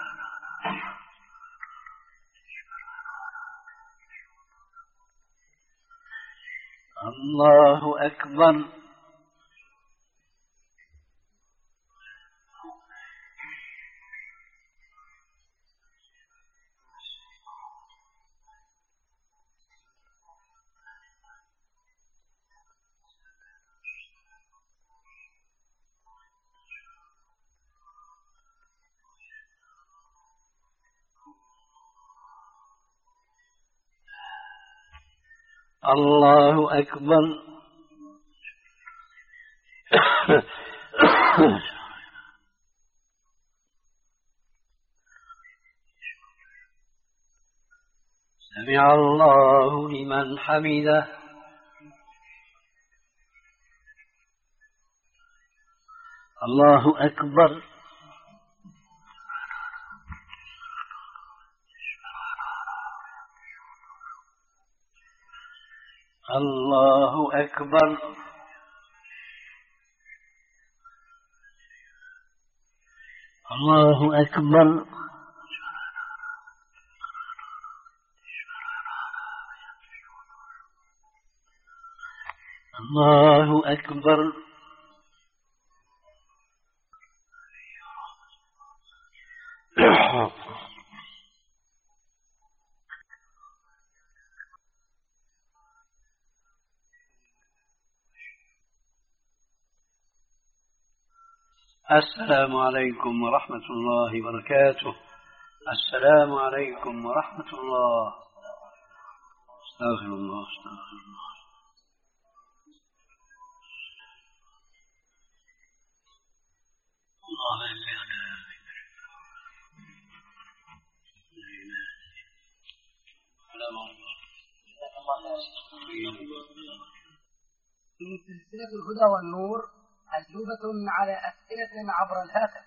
الله أكبر. الله أكبر. سمع الله لمن حمده. الله أكبر. الله أكبر. الله أكبر. الله أكبر. السلام عليكم ورحمة الله وبركاته. السلام عليكم ورحمة الله. استغفر الله استغفر الله. الله
في سلسلة الهدى والنور أجوبة على أسئلة عبر الهاتف.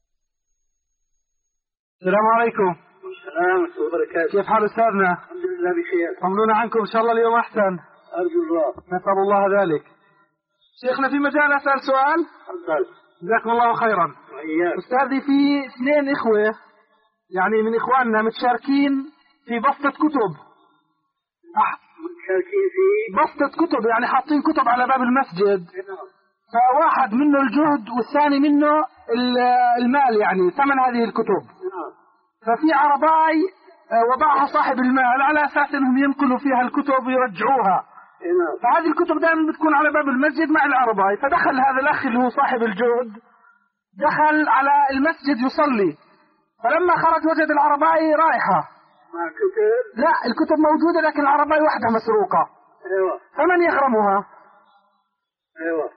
السلام عليكم.
السلام ورحمة الله وبركاته.
كيف حال أستاذنا؟
الحمد لله بخير.
طمنونا عنكم إن شاء الله اليوم أحسن.
أرجو الله.
نسأل الله ذلك. شيخنا في مجال أسأل سؤال؟
تفضل.
جزاكم الله خيرا.
وإياك.
أستاذي في اثنين إخوة يعني من إخواننا متشاركين في بسطة كتب. أح...
متشاركين في
بسطة كتب يعني حاطين كتب على باب المسجد. فواحد منه الجهد والثاني منه المال يعني ثمن هذه الكتب. ففي عرباي وضعها صاحب المال على أساس أنهم ينقلوا فيها الكتب ويرجعوها. فهذه الكتب دائما بتكون على باب المسجد مع العرباي. فدخل هذا الأخ اللي هو صاحب الجهد دخل على المسجد يصلي. فلما خرج وجد العرباي رايحة
مع كتب؟
لا، الكتب موجودة لكن العربية وحدها مسروقة.
ايوه.
فمن يغرمها؟
ايوه.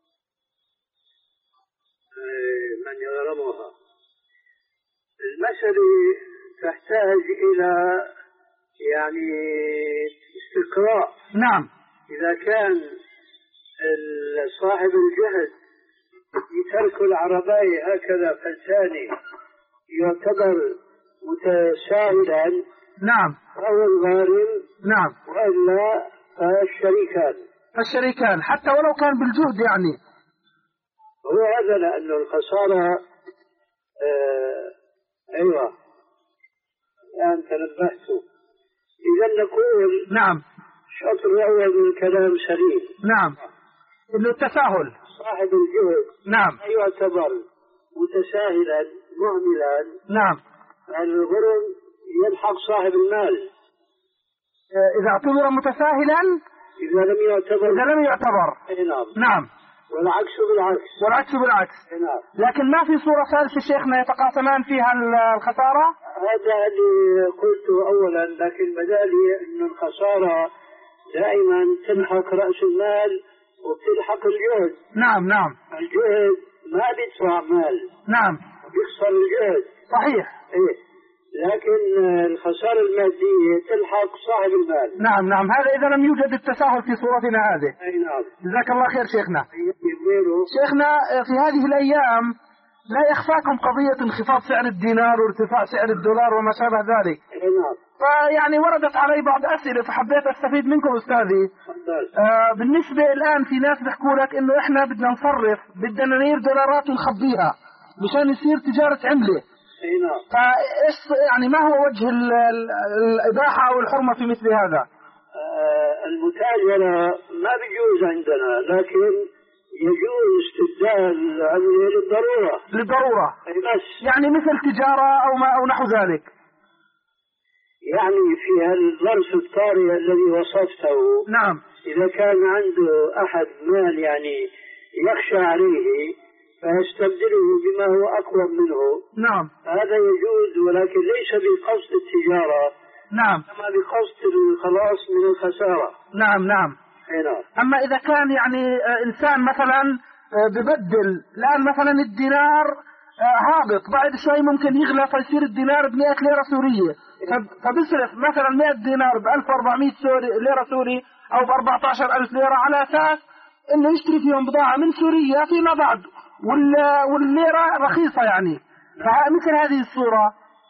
ايه من يغرمها؟ المسألة تحتاج إلى يعني استقراء.
نعم.
إذا كان صاحب الجهد يترك العربية هكذا فلساني يعتبر متساهلا.
نعم.
أو الغارم.
نعم.
وإلا فالشريكان.
الشريكان حتى ولو كان بالجهد يعني.
هو هذا لأنه الخسارة آه أيوة الآن تنبهت. إذا نقول
نعم
الشطر الأول من الكلام سليم.
نعم. إنه التساهل
صاحب الجهد
نعم
يعتبر متساهلا مهملا.
نعم.
الغرم يلحق صاحب المال
إذا اعتبر متساهلا.
إذا لم يعتبر.
إذا لم يعتبر.
نعم.
نعم.
والعكس بالعكس.
والعكس بالعكس.
نعم.
لكن ما في صورة ثالثة شيخنا يتقاسمان فيها الخسارة؟
هذا اللي قلته أولا، لكن بدالي أن الخسارة دائما تلحق رأس المال وبتلحق الجهد.
نعم نعم.
الجهد ما بيدفع مال.
نعم.
بيخسر الجهد.
صحيح.
إيه. لكن الخسارة المادية تلحق صاحب المال.
نعم نعم. هذا إذا لم يوجد التساهل في صورتنا هذه.
أي نعم.
جزاك الله خير شيخنا. شيخنا في هذه الأيام لا يخفاكم قضية انخفاض سعر الدينار وارتفاع سعر الدولار وما شابه ذلك.
أي نعم.
فيعني وردت علي بعض أسئلة فحبيت أستفيد منكم أستاذي. آه بالنسبة الآن في ناس بيحكوا لك إنه إحنا بدنا نصرف بدنا نغير دولارات ونخبيها مشان يصير تجارة عملة.
اي نعم.
فايش يعني ما هو وجه الإباحة أو الحرمة في مثل هذا؟
آه المتاجرة ما بيجوز عندنا، لكن يجوز استبدال العملة للضرورة.
للضرورة.
اي بس.
يعني مثل تجارة أو ما أو نحو ذلك.
يعني في هالظرف الطارئ الذي وصفته.
نعم.
إذا كان عنده أحد مال يعني يخشى عليه فيستبدله بما هو أقوى منه.
نعم.
هذا يجوز، ولكن ليس بقصد التجارة.
نعم.
كما بقصد الخلاص من الخسارة.
نعم نعم.
نعم.
أما إذا كان يعني إنسان مثلا ببدل الآن مثلا الدينار هابط بعد شوي ممكن يغلى فيصير الدينار بمئة ليرة سورية، فبصرف مثلا مئة دينار بألف وأربعمئة ليرة سوري أو بأربعة عشر ألف ليرة على أساس إنه يشتري فيهم بضاعة من سوريا فيما بعد والليرة رخيصة يعني. فمثل هذه الصورة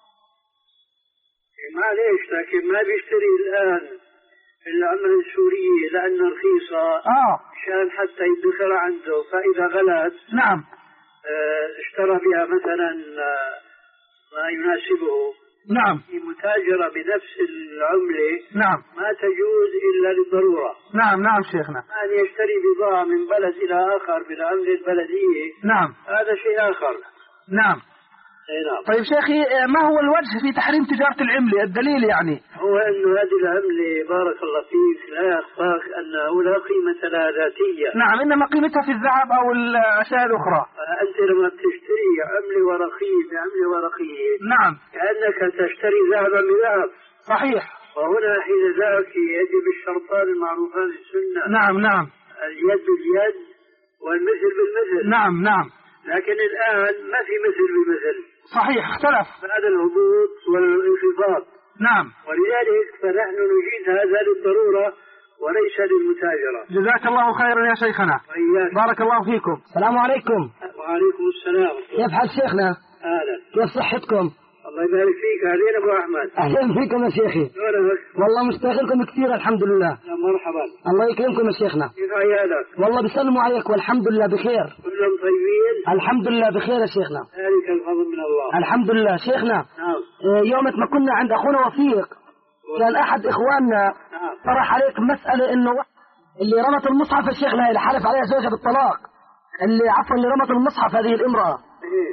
معليش، لكن ما بيشتري الآن العملة السورية لأنها رخيصة.
آه.
عشان حتى يدخر عنده، فإذا غلت
نعم
اه اشترى بها مثلا اه ما يناسبه.
نعم.
متاجرة بنفس العملة
نعم
ما تجوز إلا للضرورة.
نعم نعم شيخنا.
أن يشتري بضاعة من بلد إلى آخر بالعملة البلدية.
نعم.
هذا شيء آخر.
نعم.
نعم.
طيب شيخي ما هو الوجه في تحريم تجارة العملة؟ الدليل يعني
هو أنه هذه العملة بارك الله فيك لا يخفاك أنه لا قيمة لها ذاتية.
نعم، إنما قيمتها في الذهب أو الأشياء الأخرى.
أنت لما بتشتري عملة ورقية بعملة ورقية
نعم
كأنك تشتري ذهبا بذهب.
صحيح.
وهنا حين ذاك يجب الشرطان المعروفان في السنة.
نعم نعم.
اليد باليد والمثل بالمثل.
نعم نعم.
لكن الآن ما في مثل بالمثل. صحيح،
اختلف
بعد الهبوط والانخفاض.
نعم.
ولذلك فنحن نجيد هذا للضرورة وليس للمتاجرة.
جزاك الله خيرا يا شيخنا.
وإياك.
بارك الله فيكم. السلام عليكم.
وعليكم السلام.
كيف حال شيخنا؟
أهلا.
كيف صحتكم؟
الله يبارك فيك. أهلين أبو أحمد.
أهلا فيكم يا شيخي.
شلونك؟
والله مشتاق لكم كثير الحمد لله.
يا مرحبا.
الله يكرمكم يا شيخنا.
كيف عيالك؟
والله بيسلموا عليك والحمد لله بخير.
كلهم طيبين؟
الحمد لله بخير يا شيخنا.
ذلك الفضل من الله.
الحمد لله. شيخنا
نعم.
يومة ما كنا عند أخونا وفيق كان أحد إخواننا
نعم.
طرح عليك مسألة إنه اللي رمت المصحف يا شيخنا اللي حلف عليها زوجها بالطلاق، اللي عفوا اللي رمت المصحف هذه الامرأة.
إيه.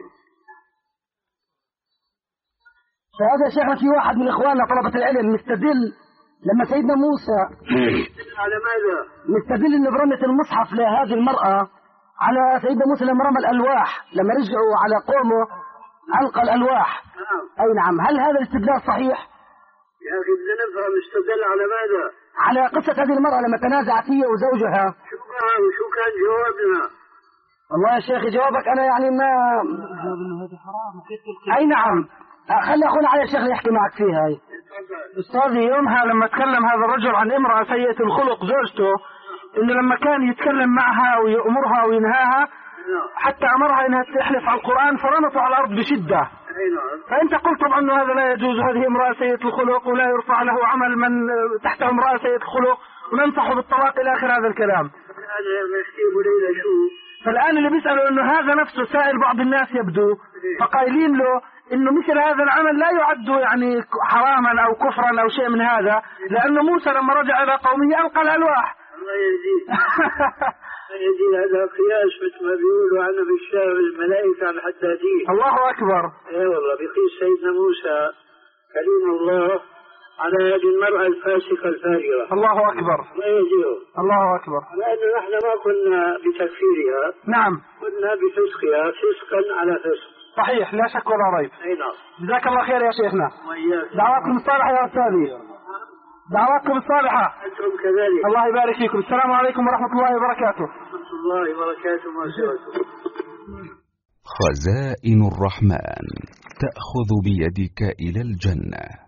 فهذا يا شيخنا في واحد من إخواننا طلبة العلم مستدل لما سيدنا موسى
على ماذا؟
مستدل إنه برمت المصحف لهذه المرأة على سيدنا موسى لما رمى الألواح، لما رجعوا على قومه علق الألواح.
نعم.
أي نعم. هل هذا الاستدلال صحيح؟
يا أخي بدنا نفهم استدل على ماذا؟
على قصة هذه المرأة لما تنازعت هي وزوجها.
شو قال وشو كان جوابنا؟
والله يا شيخ جوابك أنا يعني ما
جواب إنه هذا حرام.
أي نعم. خلي أخونا علي الشيخ يحكي معك فيها. هاي
أستاذي يومها لما تكلم هذا الرجل عن امرأة سيئة الخلق زوجته، إنه لما كان يتكلم معها ويأمرها وينهاها حتى أمرها إنها تحلف على القرآن فرنطوا على الأرض بشدة. فأنت قلت طبعا أنه هذا لا يجوز، هذه امرأة سيئة الخلق ولا يرفع له عمل من تحته امرأة سيئة الخلق وننصحه بالطلاق إلى آخر هذا الكلام. فالآن اللي بيسألوا أنه هذا نفسه سائل بعض الناس يبدو، فقايلين له إنه مثل هذا العمل لا يعد يعني حراما أو كفرا أو شيء من هذا، لأنه موسى لما رجع إلى قومه ألقى الألواح.
الله يهديك. يهدي هذا قياس مثل ما بيقولوا عنه بالشام الملائكة على الحدادين.
الله أكبر.
إيه والله بيقيس سيدنا موسى كريم الله على هذه المرأة الفاسقة الفاجرة.
الله أكبر.
ما يجيه.
الله أكبر.
لأنه نحن ما كنا بتكفيرها.
نعم.
كنا بفسقها فسقا على فسق.
صحيح لا شك ولا ريب.
أي نعم.
جزاك الله خير يا شيخنا.
وإياك.
دعواتكم الصالحة يا أستاذي. دعواتكم الصالحة.
أنتم كذلك.
الله يبارك فيكم. السلام عليكم ورحمة الله وبركاته.
ورحمة الله وبركاته وبركاته.
خزائن الرحمن تأخذ بيدك إلى الجنة.